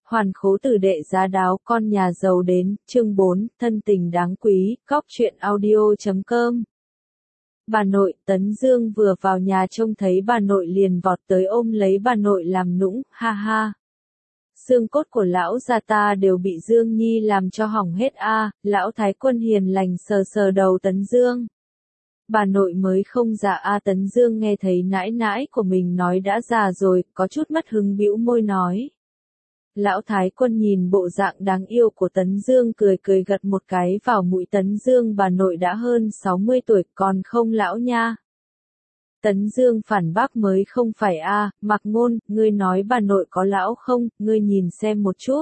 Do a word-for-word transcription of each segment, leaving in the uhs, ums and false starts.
Hoàn khố tử đệ giá đáo con nhà giàu đến, chương bốn, thân tình đáng quý, góc truyện audio chấm com. Bà nội, Tấn Dương vừa vào nhà trông thấy bà nội liền vọt tới ôm lấy bà nội làm nũng, ha ha. Xương cốt của lão già ta đều bị Dương Nhi làm cho hỏng hết a. Lão Thái Quân hiền lành sờ sờ đầu Tấn Dương. Bà nội mới không già a. Tấn Dương nghe thấy nãi nãi của mình nói đã già rồi, có chút mất hứng bĩu môi nói. Lão Thái Quân nhìn bộ dạng đáng yêu của Tấn Dương cười cười gật một cái vào mũi Tấn Dương, bà nội đã hơn sáu mươi tuổi còn không lão nha. Tấn Dương phản bác mới không phải a. Mạc Ngôn, ngươi nói bà nội có lão không, ngươi nhìn xem một chút.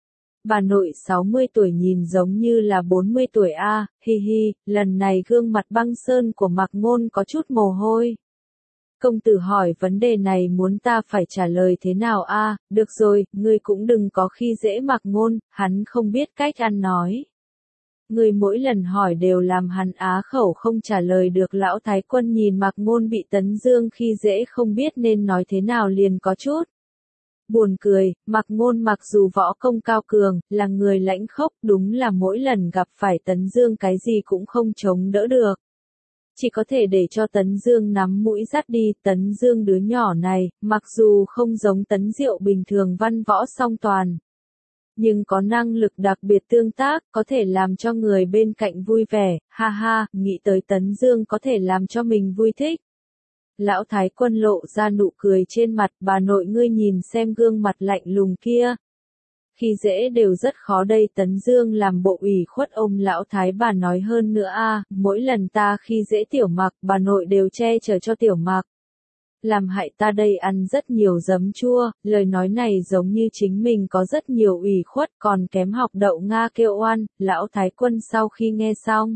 Bà nội sáu mươi tuổi nhìn giống như là bốn mươi tuổi a. Hi hi, lần này gương mặt băng sơn của Mạc Ngôn có chút mồ hôi. Công tử hỏi vấn đề này muốn ta phải trả lời thế nào a? Được rồi, ngươi cũng đừng có khi dễ Mạc Ngôn, hắn không biết cách ăn nói. Ngươi mỗi lần hỏi đều làm hắn á khẩu không trả lời được. Lão Thái Quân nhìn Mạc Ngôn bị Tấn Dương khi dễ không biết nên nói thế nào liền có chút buồn cười. Mạc Ngôn mặc dù võ công cao cường, là người lãnh khốc, đúng là mỗi lần gặp phải Tấn Dương cái gì cũng không chống đỡ được. Chỉ có thể để cho Tấn Dương nắm mũi dắt đi. Tấn Dương đứa nhỏ này, mặc dù không giống Tấn Diệu bình thường văn võ song toàn, nhưng có năng lực đặc biệt tương tác, có thể làm cho người bên cạnh vui vẻ, ha ha, nghĩ tới Tấn Dương có thể làm cho mình vui thích. Lão Thái Quân lộ ra nụ cười trên mặt, bà nội ngươi nhìn xem gương mặt lạnh lùng kia. Khi dễ đều rất khó đây. Tấn Dương làm bộ ủy khuất ôm lão thái bà nói hơn nữa a, mỗi lần ta khi dễ Tiểu Mạc, bà nội đều che chở cho Tiểu Mạc. Làm hại ta đây ăn rất nhiều giấm chua, lời nói này giống như chính mình có rất nhiều ủy khuất còn kém học đậu Nga kêu oan. Lão Thái Quân sau khi nghe xong,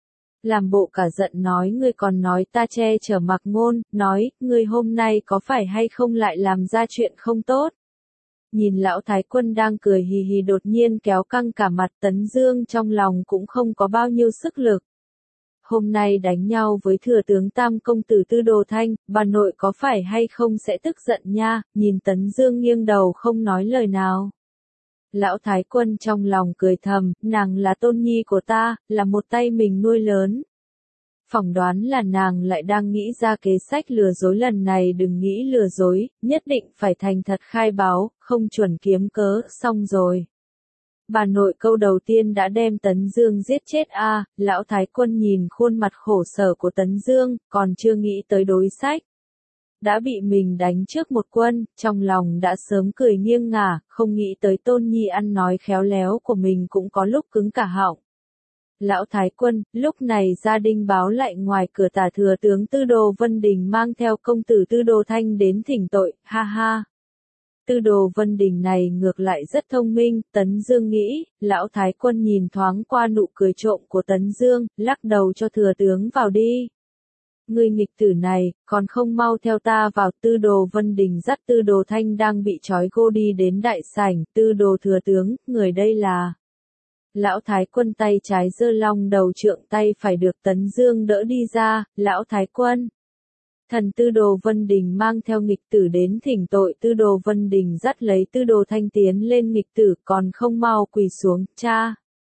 làm bộ cả giận nói ngươi còn nói ta che chở Mạc Ngôn, nói, ngươi hôm nay có phải hay không lại làm ra chuyện không tốt. Nhìn Lão Thái Quân đang cười hì hì đột nhiên kéo căng cả mặt, Tấn Dương trong lòng cũng không có bao nhiêu sức lực. Hôm nay đánh nhau với thừa tướng Tam công tử Tư Đồ Thanh, bà nội có phải hay không sẽ tức giận nha. Nhìn Tấn Dương nghiêng đầu không nói lời nào. Lão Thái Quân trong lòng cười thầm, nàng là tôn nhi của ta, là một tay mình nuôi lớn. Phỏng đoán là nàng lại đang nghĩ ra kế sách lừa dối, lần này đừng nghĩ lừa dối, nhất định phải thành thật khai báo, không chuẩn kiếm cớ, xong rồi. Bà nội câu đầu tiên đã đem Tấn Dương giết chết a. Lão Thái Quân nhìn khuôn mặt khổ sở của Tấn Dương, còn chưa nghĩ tới đối sách. Đã bị mình đánh trước một quân, trong lòng đã sớm cười nghiêng ngả, không nghĩ tới tôn nhi ăn nói khéo léo của mình cũng có lúc cứng cả họng. Lão Thái Quân, lúc này gia đình báo lại ngoài cửa tả thừa tướng Tư Đồ Vân Đình mang theo công tử Tư Đồ Thanh đến thỉnh tội, ha ha. Tư Đồ Vân Đình này ngược lại rất thông minh, Tấn Dương nghĩ. Lão Thái Quân nhìn thoáng qua nụ cười trộm của Tấn Dương, lắc đầu cho thừa tướng vào đi. Ngươi nghịch tử này, còn không mau theo ta vào. Tư Đồ Vân Đình dắt Tư Đồ Thanh đang bị trói gô đi đến đại sảnh. Tư Đồ thừa tướng, người đây là... Lão Thái Quân tay trái giơ long đầu trượng, tay phải được Tấn Dương đỡ đi ra. Lão Thái Quân, thần Tư Đồ Vân Đình mang theo nghịch tử đến thỉnh tội. Tư Đồ Vân Đình dắt lấy Tư Đồ Thanh tiến lên, nghịch tử còn không mau quỳ xuống, cha.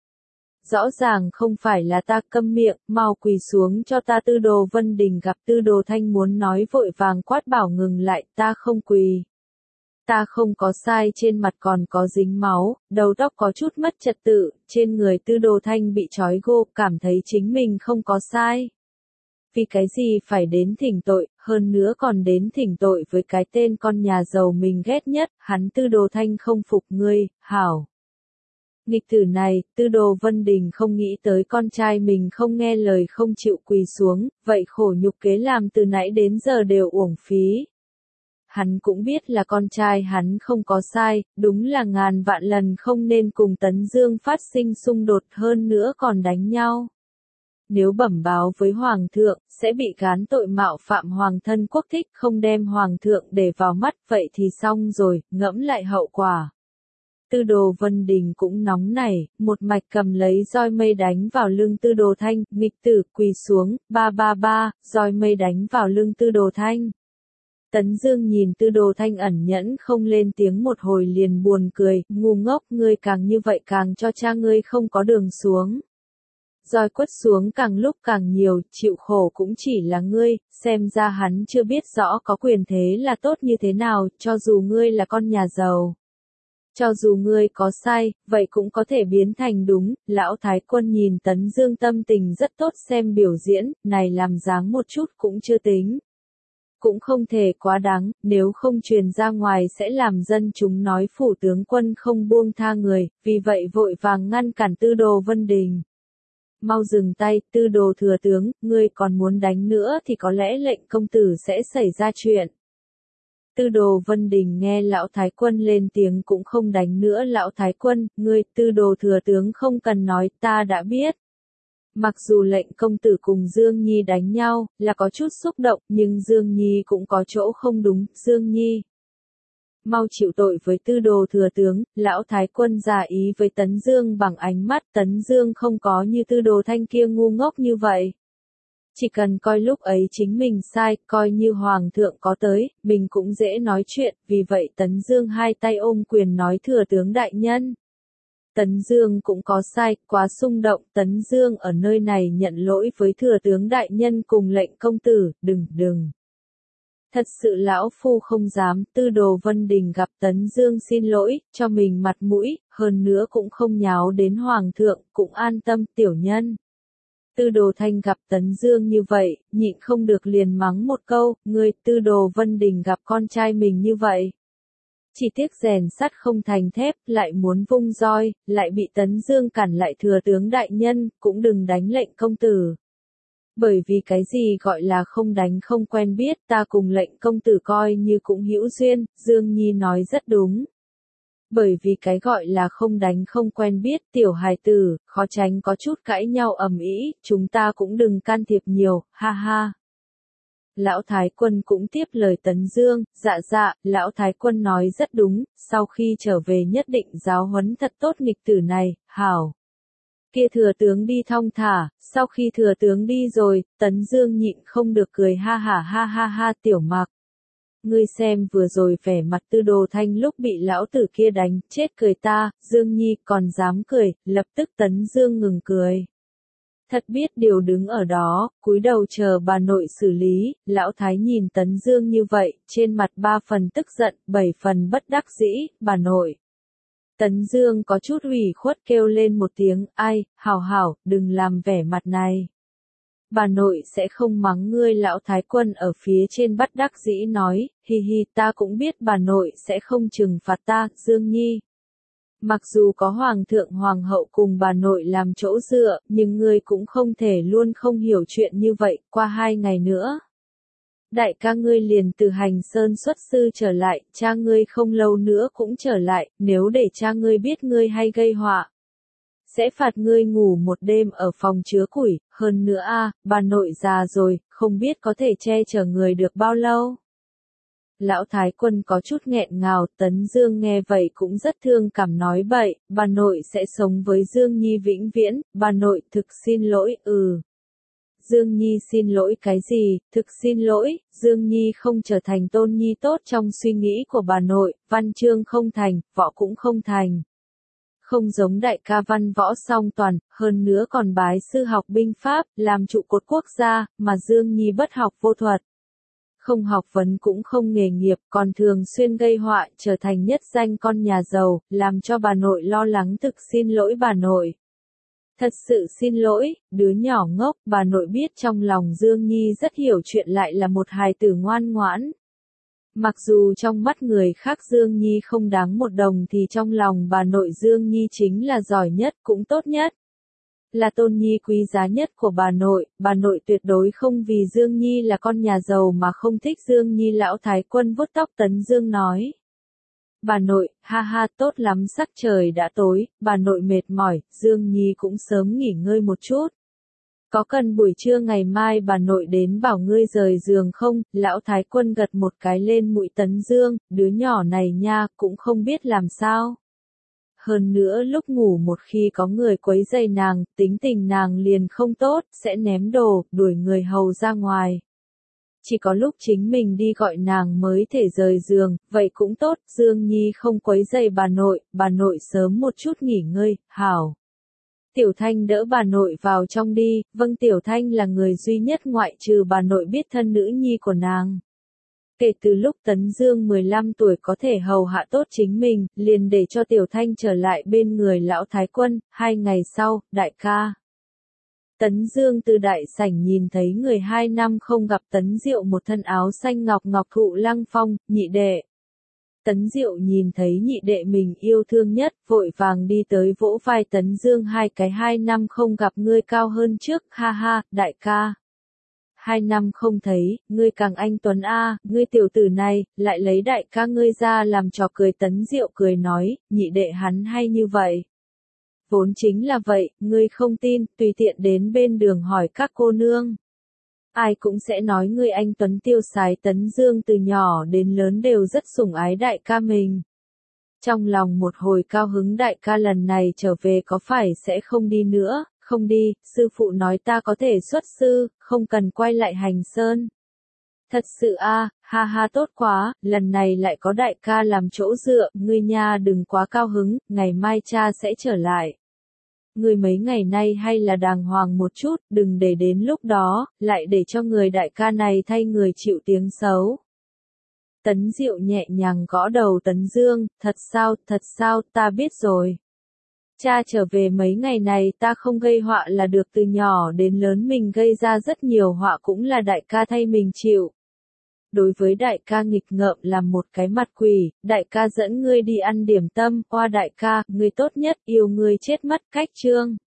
Rõ ràng không phải là ta, câm miệng, mau quỳ xuống cho ta. Tư Đồ Vân Đình gặp Tư Đồ Thanh muốn nói vội vàng quát bảo ngừng lại, ta không quỳ. Ta không có sai, trên mặt còn có dính máu, đầu tóc có chút mất trật tự, trên người Tư Đồ Thanh bị trói gô, cảm thấy chính mình không có sai. Vì cái gì phải đến thỉnh tội, hơn nữa còn đến thỉnh tội với cái tên con nhà giàu mình ghét nhất, hắn Tư Đồ Thanh không phục ngươi, hảo. Nghịch tử này, Tư Đồ Vân Đình không nghĩ tới con trai mình không nghe lời không chịu quỳ xuống, vậy khổ nhục kế làm từ nãy đến giờ đều uổng phí. Hắn cũng biết là con trai hắn không có sai, đúng là ngàn vạn lần không nên cùng Tấn Dương phát sinh xung đột, hơn nữa còn đánh nhau. Nếu bẩm báo với Hoàng thượng, sẽ bị gán tội mạo phạm Hoàng thân quốc thích, không đem Hoàng thượng để vào mắt, vậy thì xong rồi, ngẫm lại hậu quả. Tư Đồ Vân Đình cũng nóng nảy, một mạch cầm lấy roi mây đánh vào lưng Tư Đồ Thanh, nghịch tử quỳ xuống, ba ba ba, roi mây đánh vào lưng Tư Đồ Thanh. Tấn Dương nhìn Tư Đồ Thanh ẩn nhẫn không lên tiếng một hồi liền buồn cười, ngu ngốc, ngươi càng như vậy càng cho cha ngươi không có đường xuống. Roi quất xuống càng lúc càng nhiều, chịu khổ cũng chỉ là ngươi, xem ra hắn chưa biết rõ có quyền thế là tốt như thế nào, cho dù ngươi là con nhà giàu. Cho dù ngươi có sai, vậy cũng có thể biến thành đúng, lão thái quân nhìn Tấn Dương tâm tình rất tốt xem biểu diễn, này làm dáng một chút cũng chưa tính. Cũng không thể quá đáng, nếu không truyền ra ngoài sẽ làm dân chúng nói phủ tướng quân không buông tha người, vì vậy vội vàng ngăn cản Tư Đồ Vân Đình. Mau dừng tay, Tư Đồ thừa tướng, ngươi còn muốn đánh nữa thì có lẽ lệnh công tử sẽ xảy ra chuyện. Tư Đồ Vân Đình nghe lão thái quân lên tiếng cũng không đánh nữa lão thái quân, ngươi, Tư Đồ thừa tướng không cần nói, ta đã biết. Mặc dù lệnh công tử cùng Dương Nhi đánh nhau, là có chút xúc động, nhưng Dương Nhi cũng có chỗ không đúng, Dương Nhi. Mau chịu tội với Tư Đồ thừa tướng, lão thái quân giả ý với Tấn Dương bằng ánh mắt, Tấn Dương không có như Tư Đồ Thanh kia ngu ngốc như vậy. Chỉ cần coi lúc ấy chính mình sai, coi như hoàng thượng có tới, mình cũng dễ nói chuyện, vì vậy Tấn Dương hai tay ôm quyền nói thừa tướng đại nhân. Tấn Dương cũng có sai, quá xung động, Tấn Dương ở nơi này nhận lỗi với thừa tướng đại nhân cùng lệnh công tử, đừng đừng. Thật sự lão phu không dám, Tư Đồ Vân Đình gặp Tấn Dương xin lỗi, cho mình mặt mũi, hơn nữa cũng không nháo đến hoàng thượng, cũng an tâm tiểu nhân. Tư Đồ Thanh gặp Tấn Dương như vậy, nhịn không được liền mắng một câu, ngươi, Tư Đồ Vân Đình gặp con trai mình như vậy. Chỉ tiếc rèn sắt không thành thép, lại muốn vung roi, lại bị Tấn Dương cản lại thừa tướng đại nhân, cũng đừng đánh lệnh công tử. Bởi vì cái gì gọi là không đánh không quen biết, ta cùng lệnh công tử coi như cũng hữu duyên, Dương Nhi nói rất đúng. Bởi vì cái gọi là không đánh không quen biết, tiểu hài tử, khó tránh có chút cãi nhau ầm ĩ, chúng ta cũng đừng can thiệp nhiều, ha ha. Lão Thái Quân cũng tiếp lời Tấn Dương, dạ dạ, Lão Thái Quân nói rất đúng, sau khi trở về nhất định giáo huấn thật tốt nghịch tử này, hảo. Kia thừa tướng đi thong thả, sau khi thừa tướng đi rồi, Tấn Dương nhịn không được cười ha ha ha ha ha tiểu Mạc. Ngươi xem vừa rồi vẻ mặt Tư Đồ Thanh lúc bị lão tử kia đánh, chết cười ta, Dương Nhi còn dám cười, lập tức Tấn Dương ngừng cười. Thật biết điều đứng ở đó, cúi đầu chờ bà nội xử lý, lão thái nhìn Tấn Dương như vậy, trên mặt ba phần tức giận, bảy phần bất đắc dĩ, bà nội. Tấn Dương có chút ủy khuất kêu lên một tiếng, ai, hảo hảo, đừng làm vẻ mặt này. Bà nội sẽ không mắng ngươi lão thái quân ở phía trên bất đắc dĩ nói, hi hi ta cũng biết bà nội sẽ không trừng phạt ta, Dương Nhi. Mặc dù có hoàng thượng hoàng hậu cùng bà nội làm chỗ dựa, nhưng ngươi cũng không thể luôn không hiểu chuyện như vậy, qua hai ngày nữa. Đại ca ngươi liền từ Hành Sơn xuất sư trở lại, cha ngươi không lâu nữa cũng trở lại, nếu để cha ngươi biết ngươi hay gây họa. Sẽ phạt ngươi ngủ một đêm ở phòng chứa củi, hơn nữa a, bà nội già rồi, không biết có thể che chở người được bao lâu. Lão Thái Quân có chút nghẹn ngào, Tấn Dương nghe vậy cũng rất thương cảm nói bậy, bà nội sẽ sống với Dương Nhi vĩnh viễn, bà nội thực xin lỗi, ừ. Dương Nhi xin lỗi cái gì, thực xin lỗi, Dương Nhi không trở thành tôn nhi tốt trong suy nghĩ của bà nội, văn chương không thành, võ cũng không thành. Không giống đại ca văn võ song toàn, hơn nữa còn bái sư học binh pháp, làm trụ cột quốc gia, mà Dương Nhi bất học vô thuật. Không học vấn cũng không nghề nghiệp, còn thường xuyên gây họa, trở thành nhất danh con nhà giàu, làm cho bà nội lo lắng thực xin lỗi bà nội. Thật sự xin lỗi, đứa nhỏ ngốc, bà nội biết trong lòng Dương Nhi rất hiểu chuyện lại là một hài tử ngoan ngoãn. Mặc dù trong mắt người khác Dương Nhi không đáng một đồng thì trong lòng bà nội Dương Nhi chính là giỏi nhất cũng tốt nhất. Là tôn nhi quý giá nhất của bà nội, bà nội tuyệt đối không vì Dương Nhi là con nhà giàu mà không thích Dương Nhi. Lão Thái Quân vuốt tóc Tấn Dương nói. Bà nội, ha ha tốt lắm sắc trời đã tối, bà nội mệt mỏi, Dương Nhi cũng sớm nghỉ ngơi một chút. Có cần buổi trưa ngày mai bà nội đến bảo ngươi rời giường không? Lão Thái Quân gật một cái lên mũi Tấn Dương, đứa nhỏ này nha, cũng không biết làm sao. Hơn nữa lúc ngủ một khi có người quấy rầy nàng, tính tình nàng liền không tốt, sẽ ném đồ, đuổi người hầu ra ngoài. chỉ có lúc chính mình đi gọi nàng mới thể rời giường, vậy cũng tốt, Dương Nhi không quấy rầy bà nội, bà nội sớm một chút nghỉ ngơi, hảo. Tiểu Thanh đỡ bà nội vào trong đi, vâng Tiểu Thanh là người duy nhất ngoại trừ bà nội biết thân nữ nhi của nàng. Kể từ lúc Tấn Dương mười lăm tuổi có thể hầu hạ tốt chính mình, liền để cho Tiểu Thanh trở lại bên người lão thái quân, hai ngày sau, đại ca. Tấn Dương từ đại sảnh nhìn thấy người hai năm không gặp Tấn Diệu một thân áo xanh ngọc ngọc thụ lăng phong, nhị đệ. Tấn Diệu nhìn thấy nhị đệ mình yêu thương nhất, vội vàng đi tới vỗ vai Tấn Dương hai cái hai năm không gặp ngươi cao hơn trước, ha ha, đại ca. Hai năm không thấy, ngươi càng anh tuấn a, ngươi tiểu tử này, lại lấy đại ca ngươi ra làm trò cười. Tấn Diệu cười nói, nhị đệ hắn hay như vậy. Vốn chính là vậy, ngươi không tin, tùy tiện đến bên đường hỏi các cô nương. Ai cũng sẽ nói ngươi anh tuấn tiêu sái. Tấn Dương từ nhỏ đến lớn đều rất sủng ái đại ca mình. Trong lòng một hồi cao hứng, đại ca lần này trở về có phải sẽ không đi nữa? Không đi, sư phụ nói ta có thể xuất sư, không cần quay lại Hành Sơn. Thật sự a, ha ha tốt quá, lần này lại có đại ca làm chỗ dựa, ngươi nha đừng quá cao hứng, ngày mai cha sẽ trở lại. Ngươi mấy ngày nay hay là đàng hoàng một chút, đừng để đến lúc đó, lại để cho người đại ca này thay người chịu tiếng xấu. Tấn Diệu nhẹ nhàng gõ đầu Tấn Dương, thật sao, thật sao, ta biết rồi. Cha trở về mấy ngày này ta không gây họa là được, từ nhỏ đến lớn mình gây ra rất nhiều họa cũng là đại ca thay mình chịu. Đối với đại ca nghịch ngợm làm một cái mặt quỷ, đại ca dẫn ngươi đi ăn điểm tâm, oa đại ca, ngươi tốt nhất, yêu ngươi chết mất, cách chương.